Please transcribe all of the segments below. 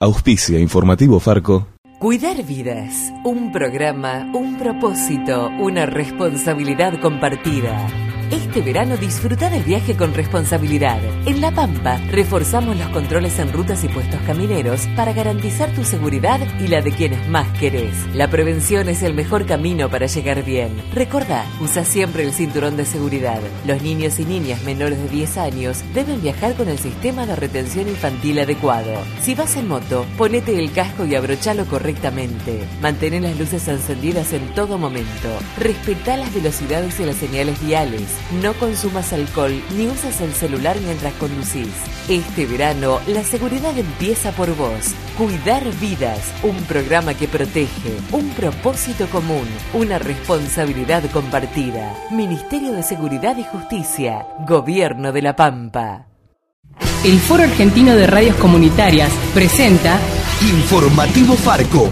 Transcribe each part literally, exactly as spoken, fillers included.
Auspicia Informativo Farco. Cuidar vidas, un programa, un propósito, una responsabilidad compartida. Este verano disfruta del viaje con responsabilidad. En La Pampa, reforzamos los controles en rutas y puestos camineros para garantizar tu seguridad y la de quienes más querés. La prevención es el mejor camino para llegar bien. Recordá, usa siempre el cinturón de seguridad. Los niños y niñas menores de diez años deben viajar con el sistema de retención infantil adecuado. Si vas en moto, ponete el casco y abrochalo correctamente. Mantén las luces encendidas en todo momento. Respetá las velocidades y las señales viales. No consumas alcohol ni uses el celular mientras conducís. Este verano, la seguridad empieza por vos. Cuidar vidas, un programa que protege, un propósito común, una responsabilidad compartida. Ministerio de Seguridad y Justicia, Gobierno de La Pampa. El Foro Argentino de Radios Comunitarias presenta Informativo Farco.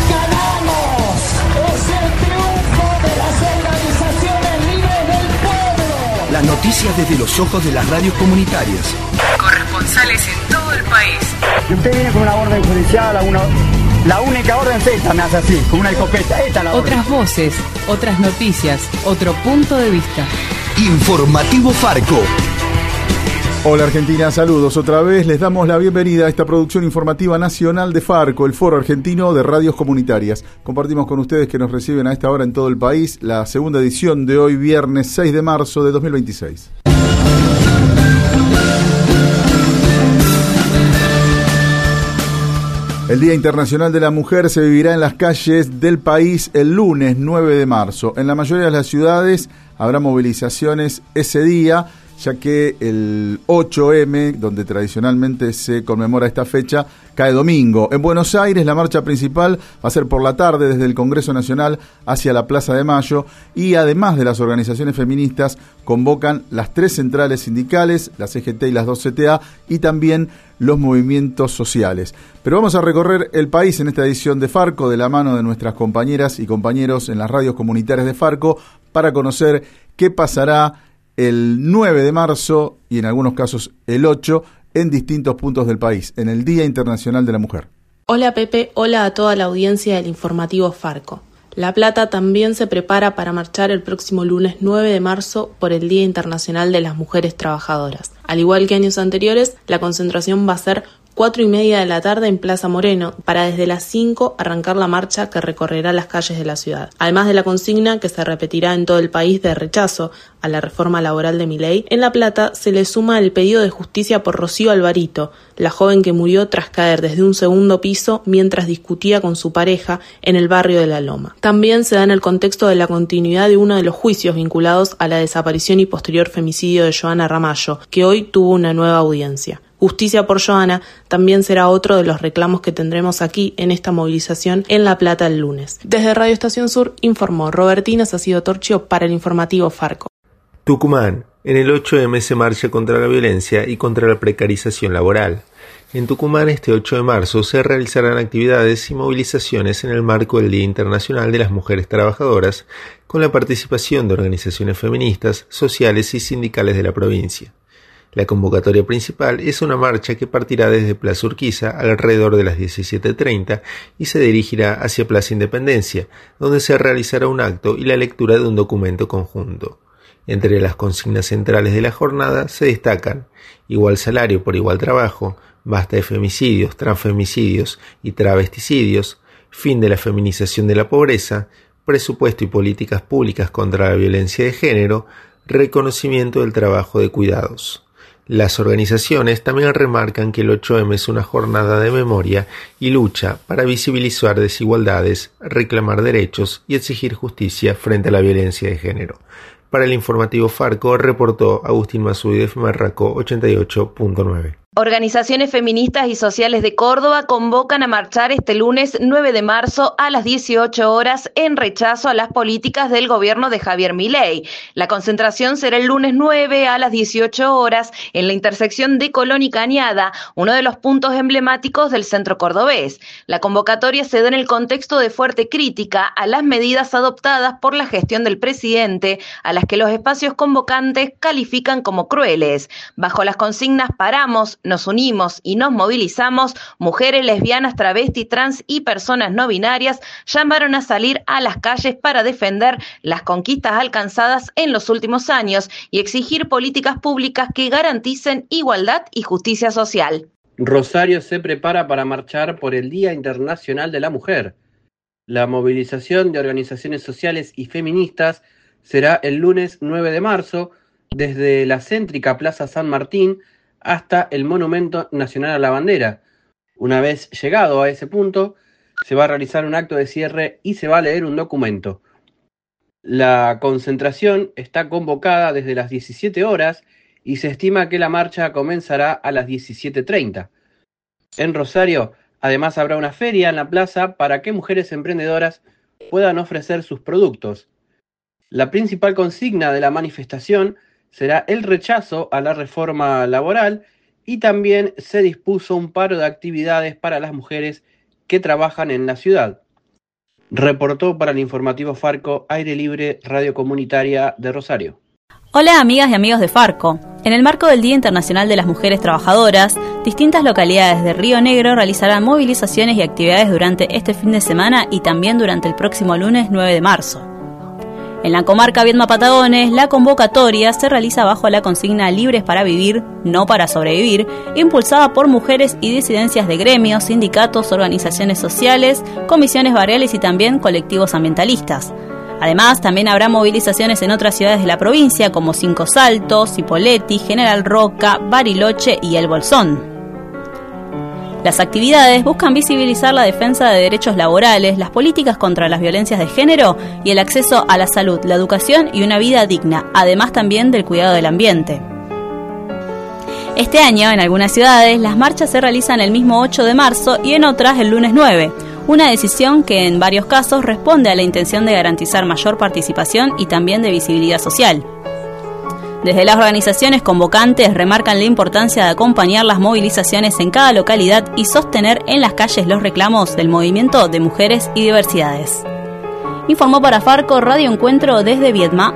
Las noticias desde los ojos de las radios comunitarias. Corresponsales en todo el país. Y usted viene con una orden judicial, a una, la única orden es esta, me hace así, con una escopeta. Esta es la orden. Otras voces, otras noticias, otro punto de vista. Informativo Farco. Hola Argentina, saludos otra vez. Les damos la bienvenida a esta producción informativa nacional de Farco, el Foro Argentino de Radios Comunitarias. Compartimos con ustedes que nos reciben a esta hora en todo el país la segunda edición de hoy, viernes seis de marzo de dos mil veintiséis. El Día Internacional de la Mujer se vivirá en las calles del país el lunes nueve de marzo. En la mayoría de las ciudades habrá movilizaciones ese día, ya que el ocho eme, donde tradicionalmente se conmemora esta fecha, cae domingo. En Buenos Aires, la marcha principal va a ser por la tarde desde el Congreso Nacional hacia la Plaza de Mayo, y además de las organizaciones feministas, convocan las tres centrales sindicales, la ce ge te y las dos ce te a, y también los movimientos sociales. Pero vamos a recorrer el país en esta edición de Farco, de la mano de nuestras compañeras y compañeros en las radios comunitarias de Farco, para conocer qué pasará el nueve de marzo y en algunos casos el ocho en distintos puntos del país, en el Día Internacional de la Mujer. Hola Pepe, hola a toda la audiencia del informativo Farco. La Plata también se prepara para marchar el próximo lunes nueve de marzo por el Día Internacional de las Mujeres Trabajadoras. Al igual que años anteriores, la concentración va a ser cuatro y media de la tarde en Plaza Moreno, para desde las cinco arrancar la marcha que recorrerá las calles de la ciudad. Además de la consigna que se repetirá en todo el país de rechazo a la reforma laboral de Milei, en La Plata se le suma el pedido de justicia por Rocío Alvarito, la joven que murió tras caer desde un segundo piso mientras discutía con su pareja en el barrio de La Loma. También se da en el contexto de la continuidad de uno de los juicios vinculados a la desaparición y posterior femicidio de Joana Ramallo, que hoy tuvo una nueva audiencia. Justicia por Joana también será otro de los reclamos que tendremos aquí en esta movilización en La Plata el lunes. Desde Radio Estación Sur informó Robertina Sacido Torchio para el informativo Farco. Tucumán. En el ocho eme se marcha contra la violencia y contra la precarización laboral. En Tucumán este ocho de marzo se realizarán actividades y movilizaciones en el marco del Día Internacional de las Mujeres Trabajadoras, con la participación de organizaciones feministas, sociales y sindicales de la provincia. La convocatoria principal es una marcha que partirá desde Plaza Urquiza alrededor de las diecisiete treinta y se dirigirá hacia Plaza Independencia, donde se realizará un acto y la lectura de un documento conjunto. Entre las consignas centrales de la jornada se destacan igual salario por igual trabajo, basta de femicidios, transfemicidios y travesticidios, fin de la feminización de la pobreza, presupuesto y políticas públicas contra la violencia de género, reconocimiento del trabajo de cuidados. Las organizaciones también remarcan que el ocho eme es una jornada de memoria y lucha para visibilizar desigualdades, reclamar derechos y exigir justicia frente a la violencia de género. Para el informativo Farco, reportó Agustín Masudi de F M Raco ochenta y ocho punto nueve. Organizaciones feministas y sociales de Córdoba convocan a marchar este lunes nueve de marzo a las dieciocho horas en rechazo a las políticas del gobierno de Javier Milei. La concentración será el lunes nueve a las dieciocho horas en la intersección de Colón y Cañada, uno de los puntos emblemáticos del centro cordobés. La convocatoria se da en el contexto de fuerte crítica a las medidas adoptadas por la gestión del presidente, a las que los espacios convocantes califican como crueles. Bajo las consignas Paramos, nos unimos y nos movilizamos, mujeres lesbianas, travestis, trans y personas no binarias llamaron a salir a las calles para defender las conquistas alcanzadas en los últimos años y exigir políticas públicas que garanticen igualdad y justicia social. Rosario se prepara para marchar por el Día Internacional de la Mujer. La movilización de organizaciones sociales y feministas será el lunes nueve de marzo, desde la céntrica Plaza San Martín hasta el Monumento Nacional a la Bandera. Una vez llegado a ese punto, se va a realizar un acto de cierre y se va a leer un documento. La concentración está convocada desde las diecisiete horas y se estima que la marcha comenzará a las diecisiete treinta. En Rosario, además, habrá una feria en la plaza para que mujeres emprendedoras puedan ofrecer sus productos. La principal consigna de la manifestación será el rechazo a la reforma laboral y también se dispuso un paro de actividades para las mujeres que trabajan en la ciudad. Reportó para el informativo Farco, Aire Libre, Radio Comunitaria de Rosario. Hola amigas y amigos de Farco. En el marco del Día Internacional de las Mujeres Trabajadoras, distintas localidades de Río Negro realizarán movilizaciones y actividades durante este fin de semana y también durante el próximo lunes nueve de marzo. En la comarca Viedma-Patagones, la convocatoria se realiza bajo la consigna Libres para Vivir, no para Sobrevivir, impulsada por mujeres y disidencias de gremios, sindicatos, organizaciones sociales, comisiones barriales y también colectivos ambientalistas. Además, también habrá movilizaciones en otras ciudades de la provincia como Cinco Saltos, Cipolletti, General Roca, Bariloche y El Bolsón. Las actividades buscan visibilizar la defensa de derechos laborales, las políticas contra las violencias de género y el acceso a la salud, la educación y una vida digna, además también del cuidado del ambiente. Este año, en algunas ciudades, las marchas se realizan el mismo ocho de marzo y en otras el lunes nueve. Una decisión que en varios casos responde a la intención de garantizar mayor participación y también de visibilidad social. Desde las organizaciones convocantes remarcan la importancia de acompañar las movilizaciones en cada localidad y sostener en las calles los reclamos del movimiento de mujeres y diversidades. Informó para Farco Radio Encuentro desde Viedma.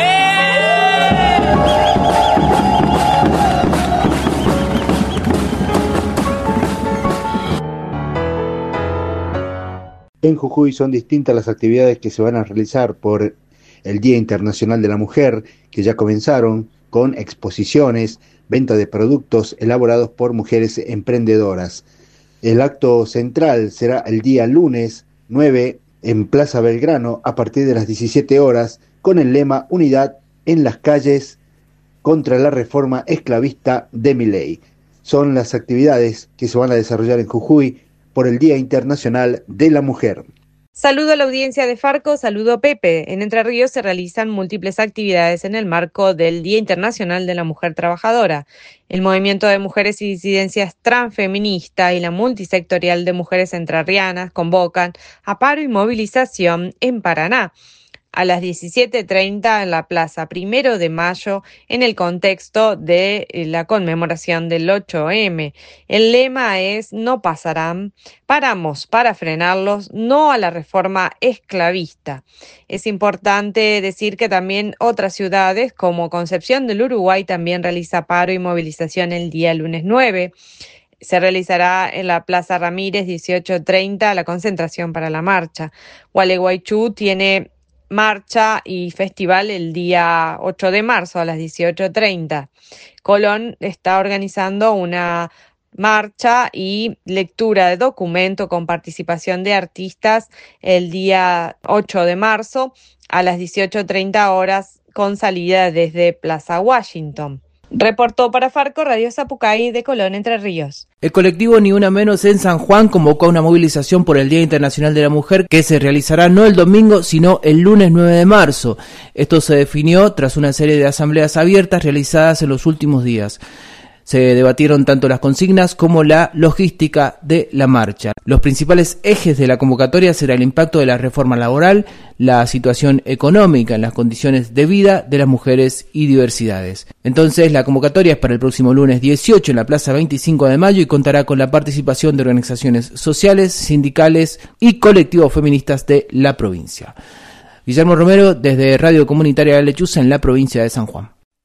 En Jujuy son distintas las actividades que se van a realizar por el Día Internacional de la Mujer, que ya comenzaron con exposiciones, venta de productos elaborados por mujeres emprendedoras. El acto central será el día lunes nueve en Plaza Belgrano a partir de las diecisiete horas con el lema Unidad en las calles contra la reforma esclavista de Milei. Son las actividades que se van a desarrollar en Jujuy por el Día Internacional de la Mujer. Saludo a la audiencia de Farco, saludo Pepe. En Entre Ríos se realizan múltiples actividades en el marco del Día Internacional de la Mujer Trabajadora. El movimiento de mujeres y disidencias transfeminista y la multisectorial de mujeres entrerrianas convocan a paro y movilización en Paraná a las diecisiete treinta en la Plaza Primero de Mayo en el contexto de la conmemoración del ocho eme. El lema es "No pasarán, paramos para frenarlos, no a la reforma esclavista". Es importante decir que también otras ciudades como Concepción del Uruguay también realiza paro y movilización el día lunes nueve. Se realizará en la Plaza Ramírez dieciocho treinta la concentración para la marcha. Gualeguaychú tiene marcha y festival el día ocho de marzo a las dieciocho treinta. Colón está organizando una marcha y lectura de documento con participación de artistas el día ocho de marzo a las dieciocho treinta horas con salida desde Plaza Washington. Reportó para Farco Radio Zapucay de Colón, Entre Ríos. El colectivo Ni Una Menos en San Juan convocó a una movilización por el Día Internacional de la Mujer que se realizará no el domingo, sino el lunes nueve de marzo. Esto se definió tras una serie de asambleas abiertas realizadas en los últimos días. Se debatieron tanto las consignas como la logística de la marcha. Los principales ejes de la convocatoria será el impacto de la reforma laboral, la situación económica en las condiciones de vida de las mujeres y diversidades. Entonces, la convocatoria es para el próximo lunes dieciocho en la Plaza veinticinco de mayo y contará con la participación de organizaciones sociales, sindicales y colectivos feministas de la provincia. Guillermo Romero, desde Radio Comunitaria de Lechuza, en la provincia de San Juan.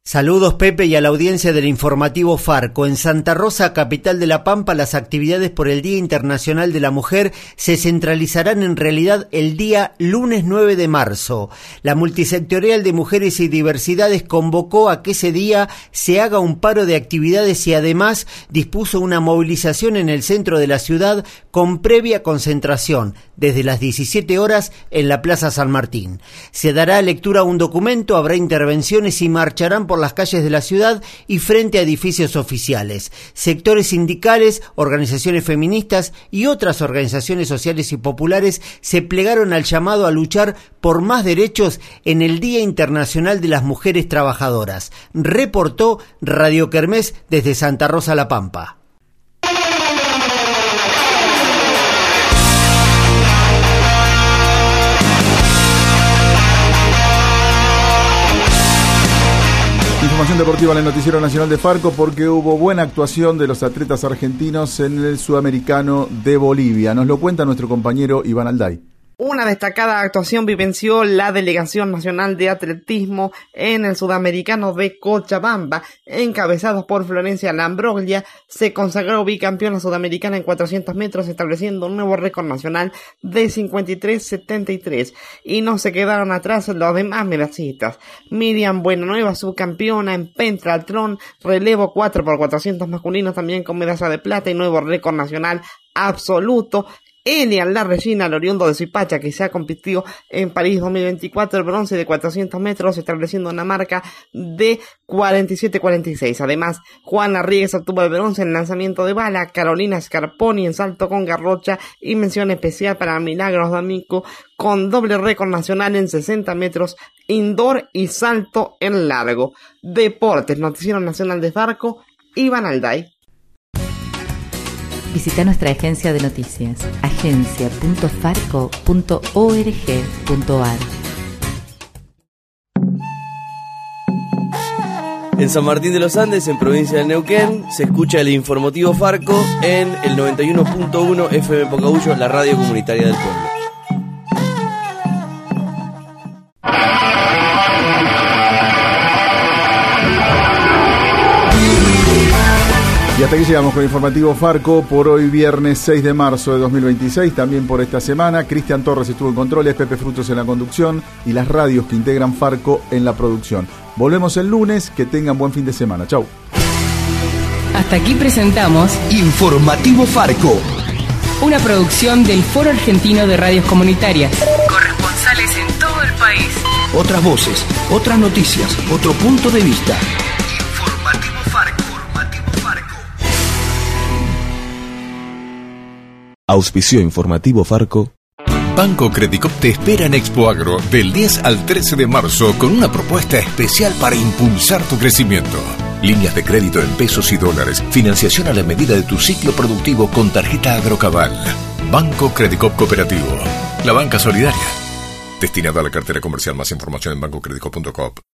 Saludos Pepe y a la audiencia del informativo Farco. En Santa Rosa, capital de La Pampa, las actividades por el Día Internacional de la Mujer se centralizarán en realidad el día lunes nueve de marzo. La multisectorial de Mujeres y Diversidades convocó a que ese día se haga un paro de actividades y además dispuso una movilización en el centro de la ciudad con previa concentración desde las diecisiete horas en la Plaza San Martín. Se dará lectura a un documento, habrá intervenciones y marcharán por por las calles de la ciudad y frente a edificios oficiales. Sectores sindicales, organizaciones feministas y otras organizaciones sociales y populares se plegaron al llamado a luchar por más derechos en el Día Internacional de las Mujeres Trabajadoras. Reportó Radio Kermés desde Santa Rosa, La Pampa. Información deportiva en el Noticiero Nacional de Farco porque hubo buena actuación de los atletas argentinos en el Sudamericano de Bolivia. Nos lo cuenta nuestro compañero Iván Alday. Una destacada actuación vivenció la Delegación Nacional de Atletismo en el Sudamericano de Cochabamba. Encabezados por Florencia Lambroglia, se consagró bicampeona sudamericana en cuatrocientos metros, estableciendo un nuevo récord nacional de cincuenta y tres setenta y tres. Y no se quedaron atrás los demás medallistas. Miriam Buenanueva, subcampeona en pentatlón, relevo cuatro por cuatrocientos masculinos, también con medalla de plata y nuevo récord nacional absoluto. Elian La Regina, el oriundo de Suipacha, que se ha competido en París dos mil veinticuatro, el bronce de cuatrocientos metros, estableciendo una marca de cuarenta y siete cuarenta y seis. Además, Juana Ríguez obtuvo el bronce en lanzamiento de bala, Carolina Scarponi en salto con garrocha y mención especial para Milagros D'Amico con doble récord nacional en sesenta metros, indoor y salto en largo. Deportes, Noticiero Nacional de Farco, Iván Alday. Visita nuestra agencia de noticias, agencia punto farco punto org punto ar. En San Martín de los Andes, en provincia de Neuquén, se escucha el informativo Farco en el noventa y uno punto uno F M Pocahuyo, la radio comunitaria del pueblo. Y hasta aquí llegamos con el informativo Farco por hoy viernes seis de marzo de dos mil veintiséis, también por esta semana. Cristian Torres estuvo en controles, Pepe Frutos en la conducción y las radios que integran Farco en la producción. Volvemos el lunes, que tengan buen fin de semana. Chau. Hasta aquí presentamos Informativo Farco, una producción del Foro Argentino de Radios Comunitarias. Corresponsales en todo el país. otras voces, otras noticias, otro punto de vista. Informativo Farco. Auspició Informativo Farco. Banco Credicop te espera en Expo Agro del diez al trece de marzo con una propuesta especial para impulsar tu crecimiento. Líneas de crédito en pesos y dólares, financiación a la medida de tu ciclo productivo con tarjeta Agrocabal. Banco Credicop Cooperativo, la banca solidaria. Destinada a la cartera comercial. Más información en banco credicop punto com.